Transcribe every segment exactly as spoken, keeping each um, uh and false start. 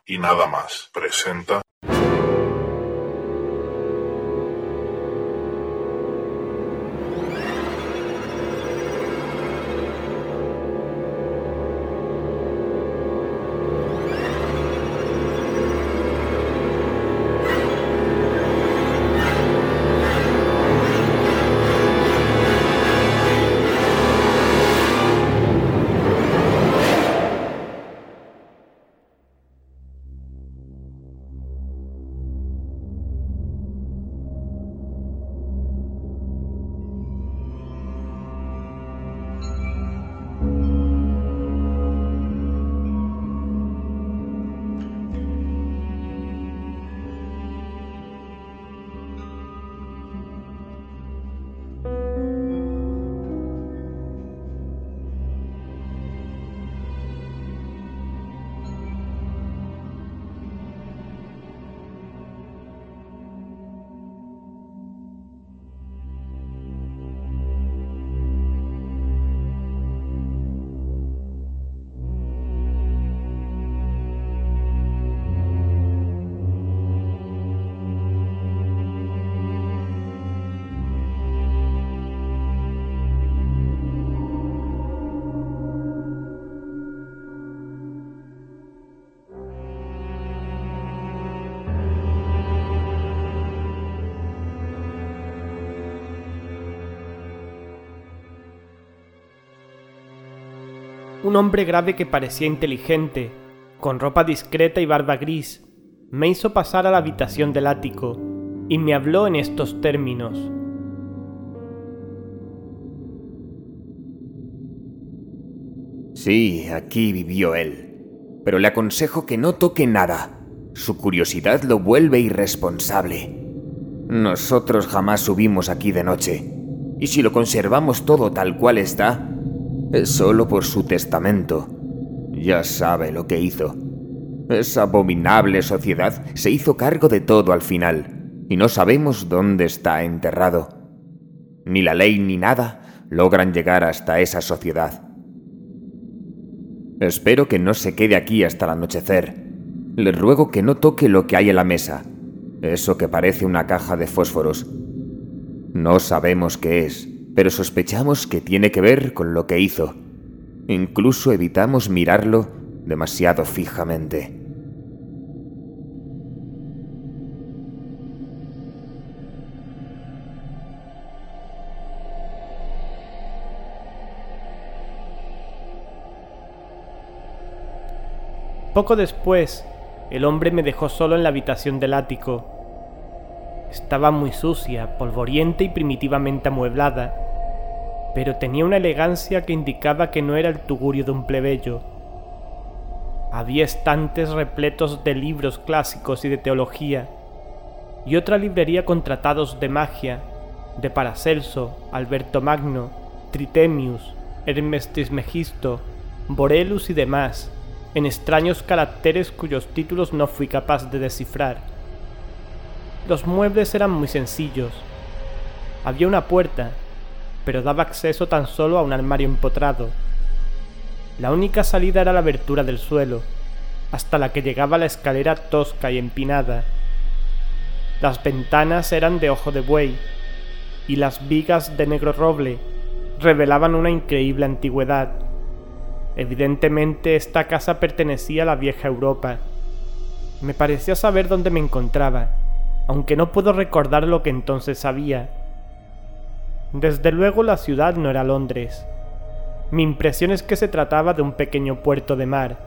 y nada más presenta... Un hombre grave que parecía inteligente, con ropa discreta y barba gris, me hizo pasar a la habitación del ático y me habló en estos términos. Sí, aquí vivió él, pero le aconsejo que no toque nada. Su curiosidad lo vuelve irresponsable. Nosotros jamás subimos aquí de noche, y si lo conservamos todo tal cual está, es solo por su testamento. Ya sabe lo que hizo. Esa abominable sociedad se hizo cargo de todo al final, y no sabemos dónde está enterrado. Ni la ley ni nada logran llegar hasta esa sociedad. Espero que no se quede aquí hasta el anochecer. Le ruego que no toque lo que hay en la mesa, eso que parece una caja de fósforos. No sabemos qué es, pero sospechamos que tiene que ver con lo que hizo. Incluso evitamos mirarlo demasiado fijamente. Poco después, el hombre me dejó solo en la habitación del ático. Estaba muy sucia, polvorienta y primitivamente amueblada, pero tenía una elegancia que indicaba que no era el tugurio de un plebeyo. Había estantes repletos de libros clásicos y de teología, y otra librería con tratados de magia, de Paracelso, Alberto Magno, Tritemius, Hermes Trismegisto, Borellus y demás, en extraños caracteres cuyos títulos no fui capaz de descifrar. Los muebles eran muy sencillos. Había una puerta, pero daba acceso tan solo a un armario empotrado. La única salida era la abertura del suelo, hasta la que llegaba la escalera tosca y empinada. Las ventanas eran de ojo de buey, y las vigas de negro roble revelaban una increíble antigüedad. Evidentemente esta casa pertenecía a la vieja Europa. Me parecía saber dónde me encontraba, aunque no puedo recordar lo que entonces sabía. Desde luego la ciudad no era Londres. Mi impresión es que se trataba de un pequeño puerto de mar.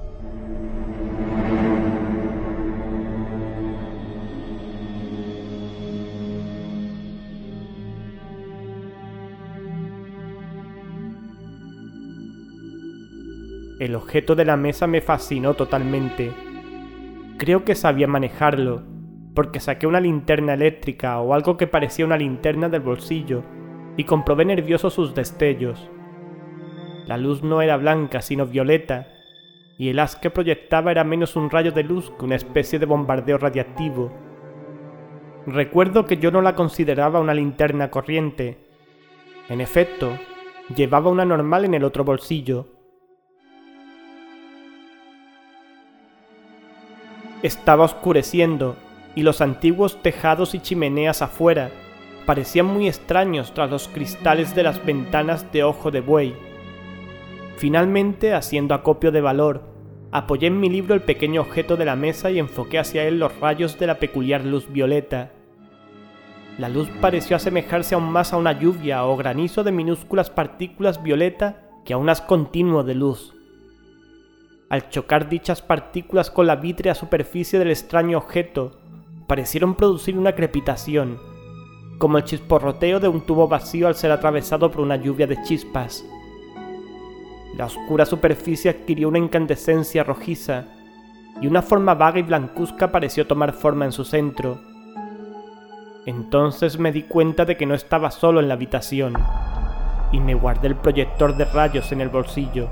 El objeto de la mesa me fascinó totalmente. Creo que sabía manejarlo, porque saqué una linterna eléctrica o algo que parecía una linterna del bolsillo y comprobé nervioso sus destellos. La luz no era blanca sino violeta, y el haz que proyectaba era menos un rayo de luz que una especie de bombardeo radiactivo. Recuerdo que yo no la consideraba una linterna corriente. En efecto, llevaba una normal en el otro bolsillo. Estaba oscureciendo y los antiguos tejados y chimeneas afuera parecían muy extraños tras los cristales de las ventanas de ojo de buey. Finalmente, haciendo acopio de valor, apoyé en mi libro el pequeño objeto de la mesa y enfoqué hacia él los rayos de la peculiar luz violeta. La luz pareció asemejarse aún más a una lluvia o granizo de minúsculas partículas violeta que a un haz continuo de luz. Al chocar dichas partículas con la vítrea superficie del extraño objeto, parecieron producir una crepitación, como el chisporroteo de un tubo vacío al ser atravesado por una lluvia de chispas. La oscura superficie adquirió una incandescencia rojiza, y una forma vaga y blancuzca pareció tomar forma en su centro. Entonces me di cuenta de que no estaba solo en la habitación, y me guardé el proyector de rayos en el bolsillo.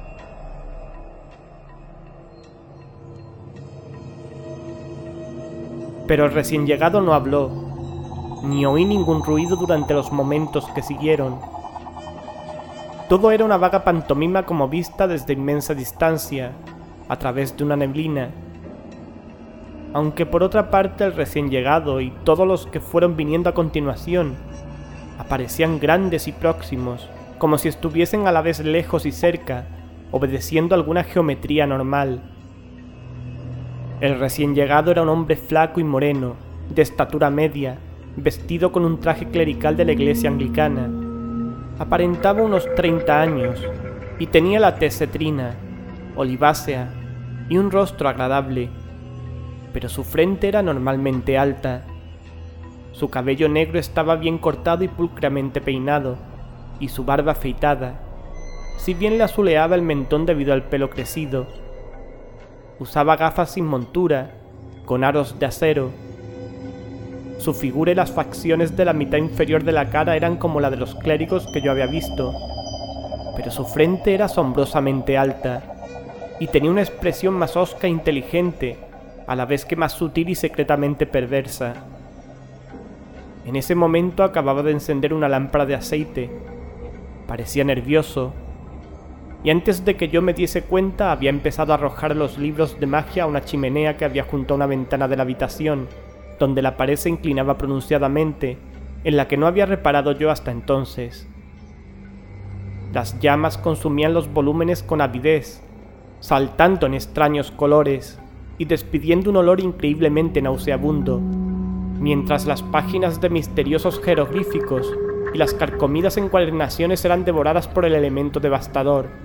Pero el recién llegado no habló, ni oí ningún ruido durante los momentos que siguieron. Todo era una vaga pantomima como vista desde inmensa distancia, a través de una neblina. Aunque por otra parte el recién llegado y todos los que fueron viniendo a continuación aparecían grandes y próximos, como si estuviesen a la vez lejos y cerca, obedeciendo alguna geometría normal. El recién llegado era un hombre flaco y moreno, de estatura media, vestido con un traje clerical de la iglesia anglicana. Aparentaba unos treinta años y tenía la tez cetrina, olivácea y un rostro agradable, pero su frente era normalmente alta. Su cabello negro estaba bien cortado y pulcramente peinado, y su barba afeitada, si bien le azuleaba el mentón debido al pelo crecido. Usaba gafas sin montura, con aros de acero. Su figura y las facciones de la mitad inferior de la cara eran como la de los clérigos que yo había visto, pero su frente era asombrosamente alta, y tenía una expresión más hosca e inteligente, a la vez que más sutil y secretamente perversa. En ese momento acababa de encender una lámpara de aceite. Parecía nervioso, y antes de que yo me diese cuenta había empezado a arrojar los libros de magia a una chimenea que había junto a una ventana de la habitación, donde la pared se inclinaba pronunciadamente, en la que no había reparado yo hasta entonces. Las llamas consumían los volúmenes con avidez, saltando en extraños colores y despidiendo un olor increíblemente nauseabundo, mientras las páginas de misteriosos jeroglíficos y las carcomidas encuadernaciones eran devoradas por el elemento devastador.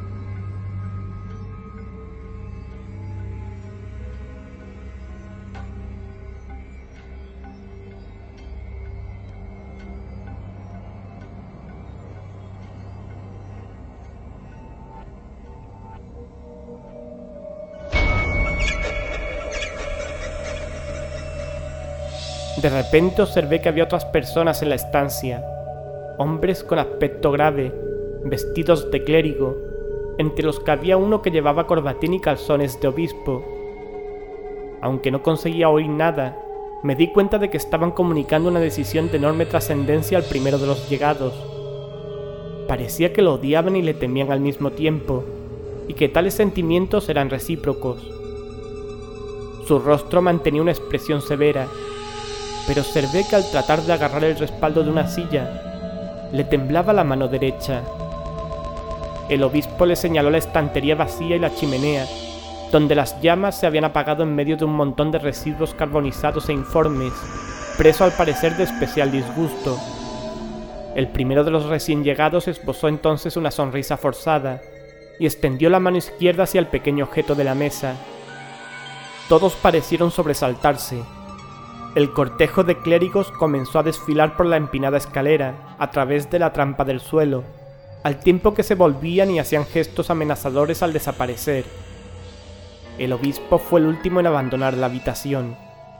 De repente observé que había otras personas en la estancia, hombres con aspecto grave, vestidos de clérigo, entre los que había uno que llevaba corbatín y calzones de obispo. Aunque no conseguía oír nada, me di cuenta de que estaban comunicando una decisión de enorme trascendencia al primero de los llegados. Parecía que lo odiaban y le temían al mismo tiempo, y que tales sentimientos eran recíprocos. Su rostro mantenía una expresión severa, pero observé que al tratar de agarrar el respaldo de una silla, le temblaba la mano derecha. El obispo le señaló la estantería vacía y la chimenea, donde las llamas se habían apagado en medio de un montón de residuos carbonizados e informes, preso al parecer de especial disgusto. El primero de los recién llegados esbozó entonces una sonrisa forzada y extendió la mano izquierda hacia el pequeño objeto de la mesa. Todos parecieron sobresaltarse. El cortejo de clérigos comenzó a desfilar por la empinada escalera, a través de la trampa del suelo, al tiempo que se volvían y hacían gestos amenazadores al desaparecer. El obispo fue el último en abandonar la habitación.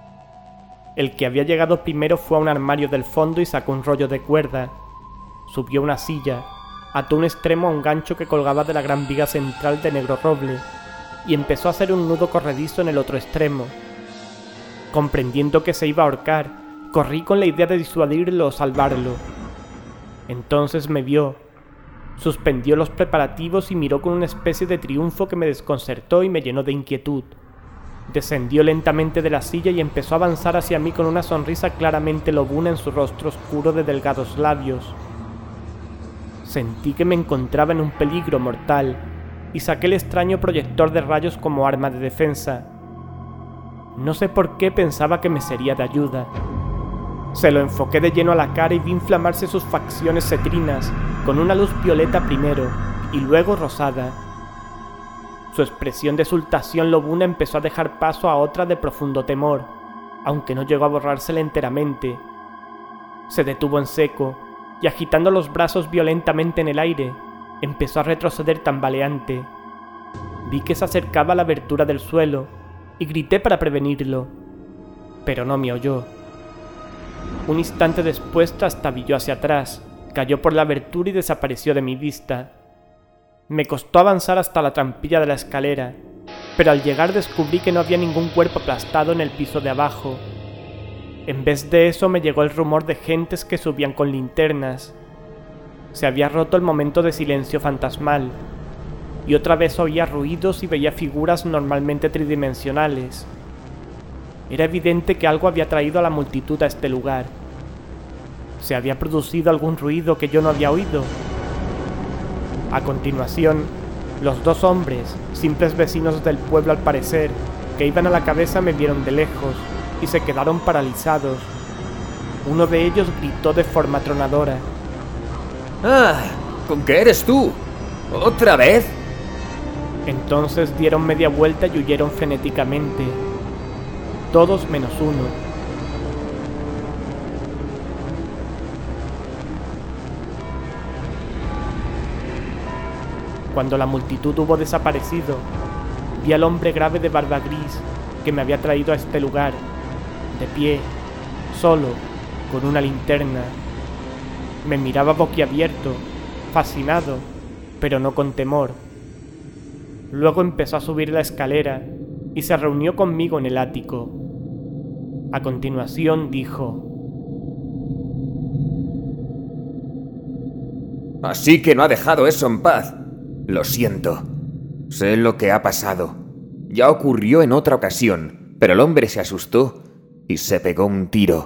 El que había llegado primero fue a un armario del fondo y sacó un rollo de cuerda. Subió a una silla, ató un extremo a un gancho que colgaba de la gran viga central de negro roble, y empezó a hacer un nudo corredizo en el otro extremo. Comprendiendo que se iba a ahorcar, corrí con la idea de disuadirlo o salvarlo. Entonces me vio, suspendió los preparativos y miró con una especie de triunfo que me desconcertó y me llenó de inquietud. Descendió lentamente de la silla y empezó a avanzar hacia mí con una sonrisa claramente lobuna en su rostro oscuro de delgados labios. Sentí que me encontraba en un peligro mortal y saqué el extraño proyector de rayos como arma de defensa. No sé por qué pensaba que me sería de ayuda. Se lo enfoqué de lleno a la cara y vi inflamarse sus facciones cetrinas con una luz violeta primero y luego rosada. Su expresión de exultación lobuna empezó a dejar paso a otra de profundo temor, aunque no llegó a borrársela enteramente. Se detuvo en seco y agitando los brazos violentamente en el aire, empezó a retroceder tambaleante. Vi que se acercaba a la abertura del suelo y grité para prevenirlo, pero no me oyó. Un instante después trastabilló hacia atrás, cayó por la abertura y desapareció de mi vista. Me costó avanzar hasta la trampilla de la escalera, pero al llegar descubrí que no había ningún cuerpo aplastado en el piso de abajo. En vez de eso me llegó el rumor de gentes que subían con linternas. Se había roto el momento de silencio fantasmal, y otra vez oía ruidos y veía figuras normalmente tridimensionales. Era evidente que algo había traído a la multitud a este lugar. ¿Se había producido algún ruido que yo no había oído? A continuación, los dos hombres, simples vecinos del pueblo al parecer, que iban a la cabeza me vieron de lejos y se quedaron paralizados. Uno de ellos gritó de forma atronadora: ¡Ah! ¿Con qué eres tú? ¿Otra vez? Entonces dieron media vuelta y huyeron frenéticamente. Todos menos uno. Cuando la multitud hubo desaparecido, vi al hombre grave de barba gris que me había traído a este lugar, de pie, solo, con una linterna. Me miraba boquiabierto, fascinado, pero no con temor. Luego empezó a subir la escalera y se reunió conmigo en el ático. A continuación dijo: Así que no ha dejado eso en paz. Lo siento. Sé lo que ha pasado. Ya ocurrió en otra ocasión, pero el hombre se asustó y se pegó un tiro.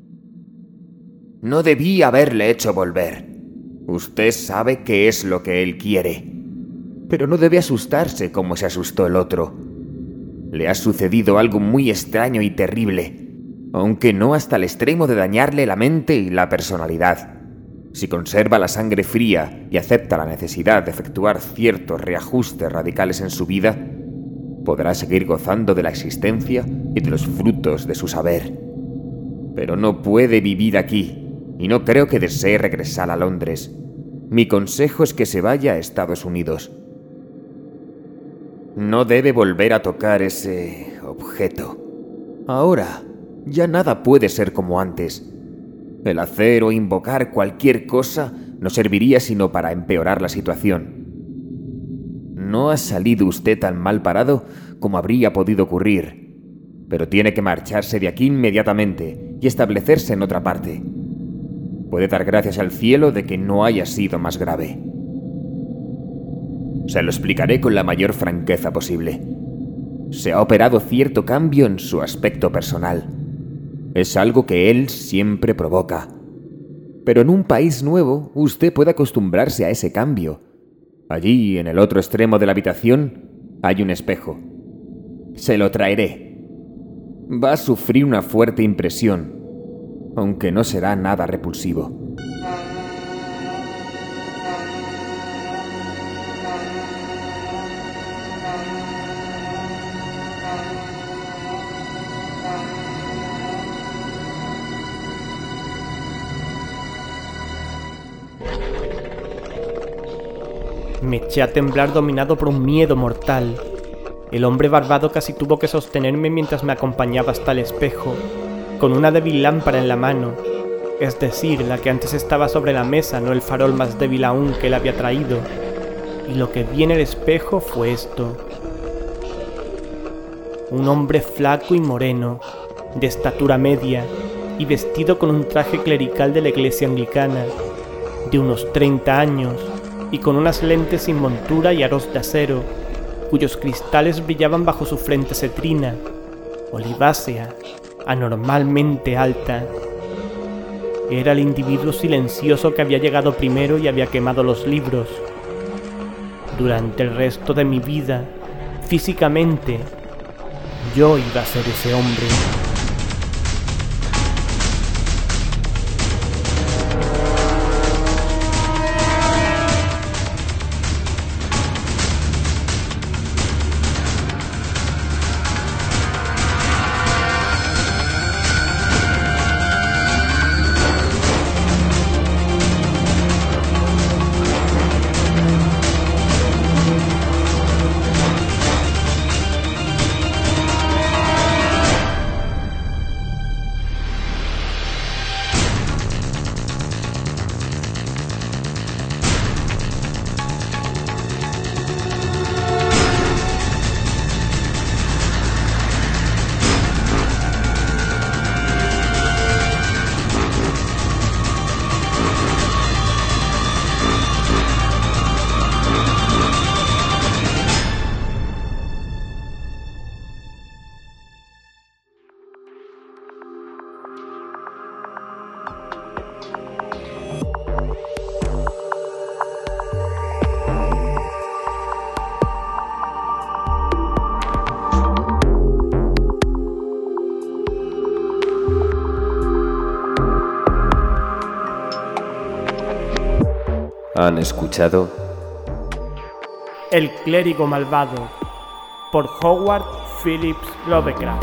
No debí haberle hecho volver. Usted sabe qué es lo que él quiere. Pero no debe asustarse como se asustó el otro. Le ha sucedido algo muy extraño y terrible, aunque no hasta el extremo de dañarle la mente y la personalidad. Si conserva la sangre fría y acepta la necesidad de efectuar ciertos reajustes radicales en su vida, podrá seguir gozando de la existencia y de los frutos de su saber. Pero no puede vivir aquí, y no creo que desee regresar a Londres. Mi consejo es que se vaya a Estados Unidos. No debe volver a tocar ese objeto. Ahora, ya nada puede ser como antes. El hacer o invocar cualquier cosa no serviría sino para empeorar la situación. No ha salido usted tan mal parado como habría podido ocurrir, pero tiene que marcharse de aquí inmediatamente y establecerse en otra parte. Puede dar gracias al cielo de que no haya sido más grave. Se lo explicaré con la mayor franqueza posible. Se ha operado cierto cambio en su aspecto personal. Es algo que él siempre provoca. Pero en un país nuevo, usted puede acostumbrarse a ese cambio. Allí, en el otro extremo de la habitación, hay un espejo. Se lo traeré. Va a sufrir una fuerte impresión, aunque no será nada repulsivo. Me eché a temblar dominado por un miedo mortal. El hombre barbado casi tuvo que sostenerme mientras me acompañaba hasta el espejo, con una débil lámpara en la mano, es decir, la que antes estaba sobre la mesa, no el farol más débil aún que él había traído. Y lo que vi en el espejo fue esto. Un hombre flaco y moreno, de estatura media, y vestido con un traje clerical de la iglesia anglicana, de unos treinta años, y con unas lentes sin montura y aros de acero, cuyos cristales brillaban bajo su frente cetrina, olivácea, anormalmente alta. Era el individuo silencioso que había llegado primero y había quemado los libros. Durante el resto de mi vida, físicamente, yo iba a ser ese hombre. ¿Han escuchado? El clérigo malvado, por Howard Phillips Lovecraft.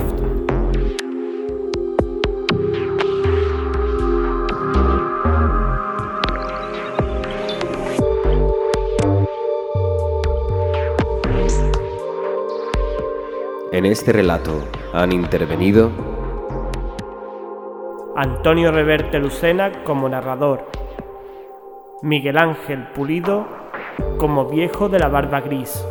En este relato han intervenido Antonio Reverte Lucena como narrador, Miguel Ángel Pulido como viejo de la barba gris,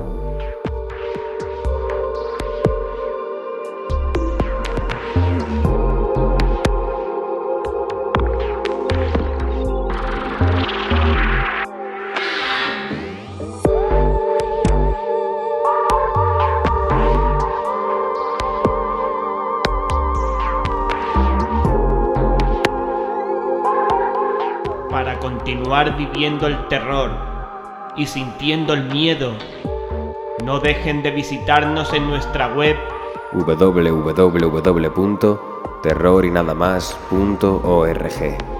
para continuar viviendo el terror y sintiendo el miedo, no dejen de visitarnos en nuestra web w w w punto terror y nada más punto org.